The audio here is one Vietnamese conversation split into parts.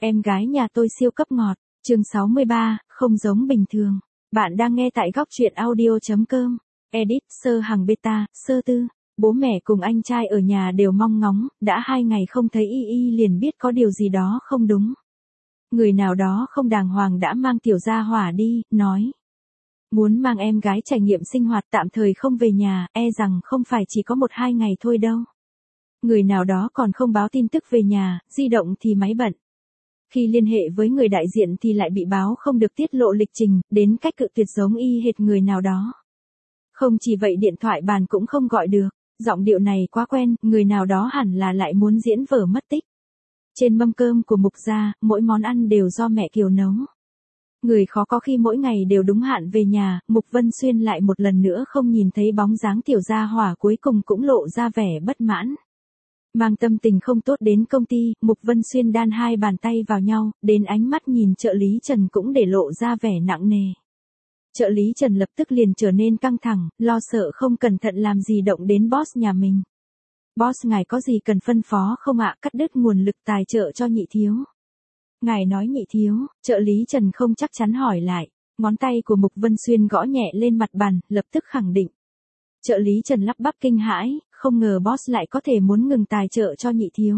Em gái nhà tôi siêu cấp ngọt. Chương 63, không giống bình thường. Bạn đang nghe tại góc truyện audio.com. Edit, sơ hằng beta, sơ tư. Bố mẹ cùng anh trai ở nhà đều mong ngóng, đã 2 ngày không thấy Y liền biết có điều gì đó không đúng. Người nào đó không đàng hoàng đã mang tiểu gia hỏa đi, nói. Muốn mang em gái trải nghiệm sinh hoạt tạm thời không về nhà, e rằng không phải chỉ có 1-2 ngày thôi đâu. Người nào đó còn không báo tin tức về nhà, di động thì máy bận. Khi liên hệ với người đại diện thì lại bị báo không được tiết lộ lịch trình, đến cách cự tuyệt giống y hệt người nào đó. Không chỉ vậy điện thoại bàn cũng không gọi được, giọng điệu này quá quen, người nào đó hẳn là lại muốn diễn vở mất tích. Trên mâm cơm của Mục gia, mỗi món ăn đều do mẹ Kiều nấu. Người khó có khi mỗi ngày đều đúng hạn về nhà, Mục Vân Xuyên lại một lần nữa không nhìn thấy bóng dáng tiểu gia hỏa cuối cùng cũng lộ ra vẻ bất mãn. Mang tâm tình không tốt đến công ty, Mục Vân Xuyên đan hai bàn tay vào nhau, đến ánh mắt nhìn trợ lý Trần cũng để lộ ra vẻ nặng nề. Trợ lý Trần lập tức liền trở nên căng thẳng, lo sợ không cẩn thận làm gì động đến boss nhà mình. Boss ngài có gì cần phân phó không ạ? Cắt đứt nguồn lực tài trợ cho Nhị thiếu. Ngài nói Nhị thiếu, trợ lý Trần không chắc chắn hỏi lại, ngón tay của Mục Vân Xuyên gõ nhẹ lên mặt bàn, lập tức khẳng định. Trợ lý Trần lắp bắp kinh hãi, không ngờ boss lại có thể muốn ngừng tài trợ cho Nhị thiếu.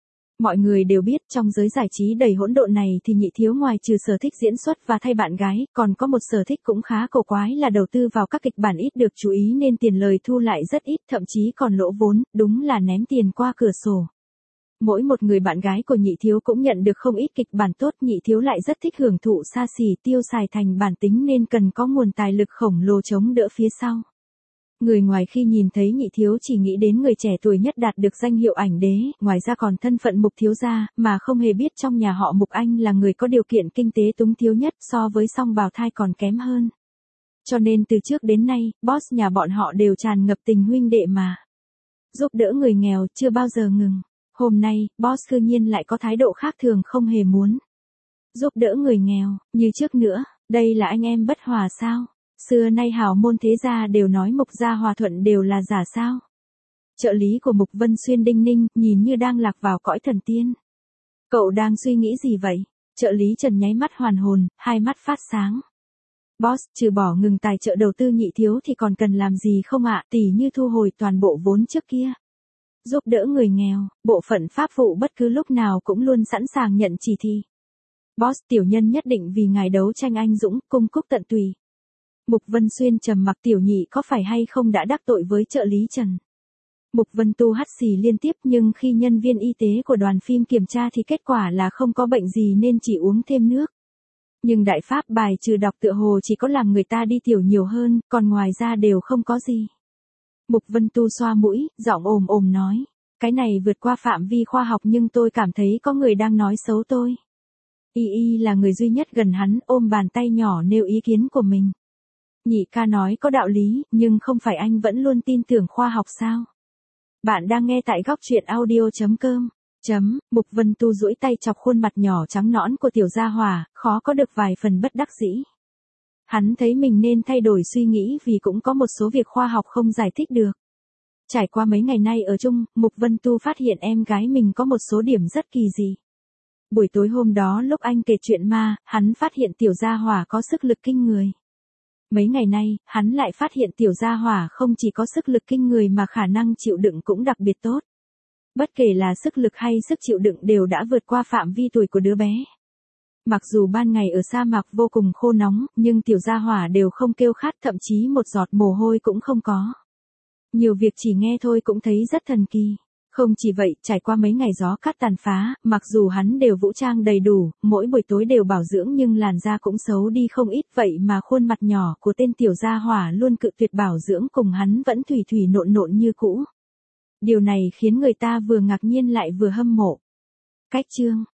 Mọi người đều biết trong giới giải trí đầy hỗn độn này thì Nhị thiếu ngoài trừ sở thích diễn xuất và thay bạn gái, còn có một sở thích cũng khá cổ quái là đầu tư vào các kịch bản ít được chú ý nên tiền lời thu lại rất ít, thậm chí còn lỗ vốn, đúng là ném tiền qua cửa sổ. Mỗi một người bạn gái của Nhị thiếu cũng nhận được không ít kịch bản tốt, Nhị thiếu lại rất thích hưởng thụ xa xỉ tiêu xài thành bản tính nên cần có nguồn tài lực khổng lồ chống đỡ phía sau. Người ngoài khi nhìn thấy Nhị thiếu chỉ nghĩ đến người trẻ tuổi nhất đạt được danh hiệu ảnh đế, ngoài ra còn thân phận Mục thiếu gia, mà không hề biết trong nhà họ Mục anh là người có điều kiện kinh tế túng thiếu nhất, so với song bào thai còn kém hơn. Cho nên từ trước đến nay, boss nhà bọn họ đều tràn ngập tình huynh đệ mà. Giúp đỡ người nghèo chưa bao giờ ngừng. Hôm nay, boss cư nhiên lại có thái độ khác thường không hề muốn giúp đỡ người nghèo, như trước nữa, đây là anh em bất hòa sao? Xưa nay hào môn thế gia đều nói Mục gia hòa thuận đều là giả sao? Trợ lý của Mục Vân Xuyên đinh ninh, nhìn như đang lạc vào cõi thần tiên. Cậu đang suy nghĩ gì vậy? Trợ lý Trần nháy mắt hoàn hồn, hai mắt phát sáng. Boss, trừ bỏ ngừng tài trợ đầu tư Nhị thiếu thì còn cần làm gì không ạ? Tỉ như thu hồi toàn bộ vốn trước kia. Giúp đỡ người nghèo, bộ phận pháp vụ bất cứ lúc nào cũng luôn sẵn sàng nhận chỉ thị. Boss, tiểu nhân nhất định vì ngài đấu tranh anh dũng, cung cúc tận tùy. Mục Vân Xuyên trầm mặc, tiểu nhị có phải hay không đã đắc tội với trợ lý Trần. Mục Vân Tu hắt xì liên tiếp nhưng khi nhân viên y tế của đoàn phim kiểm tra thì kết quả là không có bệnh gì nên chỉ uống thêm nước. Nhưng đại pháp bài trừ độc tựa hồ chỉ có làm người ta đi tiểu nhiều hơn, còn ngoài ra đều không có gì. Mục Vân Tu xoa mũi, giọng ồm ồm nói. Cái này vượt qua phạm vi khoa học nhưng tôi cảm thấy có người đang nói xấu tôi. Y là người duy nhất gần hắn ôm bàn tay nhỏ nêu ý kiến của mình. Nhị ca nói có đạo lý, nhưng không phải anh vẫn luôn tin tưởng khoa học sao? Bạn đang nghe tại góc truyện audio.com. Mục Vân Tu duỗi tay chọc khuôn mặt nhỏ trắng nõn của tiểu gia hỏa, khó có được vài phần bất đắc dĩ. Hắn thấy mình nên thay đổi suy nghĩ vì cũng có một số việc khoa học không giải thích được. Trải qua mấy ngày nay ở chung, Mục Vân Tu phát hiện em gái mình có một số điểm rất kỳ dị. Buổi tối hôm đó lúc anh kể chuyện ma, hắn phát hiện tiểu gia hỏa có sức lực kinh người. Mấy ngày nay, hắn lại phát hiện tiểu gia hỏa không chỉ có sức lực kinh người mà khả năng chịu đựng cũng đặc biệt tốt. Bất kể là sức lực hay sức chịu đựng đều đã vượt qua phạm vi tuổi của đứa bé. Mặc dù ban ngày ở sa mạc vô cùng khô nóng, nhưng tiểu gia hỏa đều không kêu khát, thậm chí một giọt mồ hôi cũng không có. Nhiều việc chỉ nghe thôi cũng thấy rất thần kỳ. Không chỉ vậy, trải qua mấy ngày gió cát tàn phá, mặc dù hắn đều vũ trang đầy đủ, mỗi buổi tối đều bảo dưỡng nhưng làn da cũng xấu đi không ít, vậy mà khuôn mặt nhỏ của tên tiểu gia hỏa luôn cự tuyệt bảo dưỡng cùng hắn vẫn thủy thủy nộn nộn như cũ. Điều này khiến người ta vừa ngạc nhiên lại vừa hâm mộ. Cách chương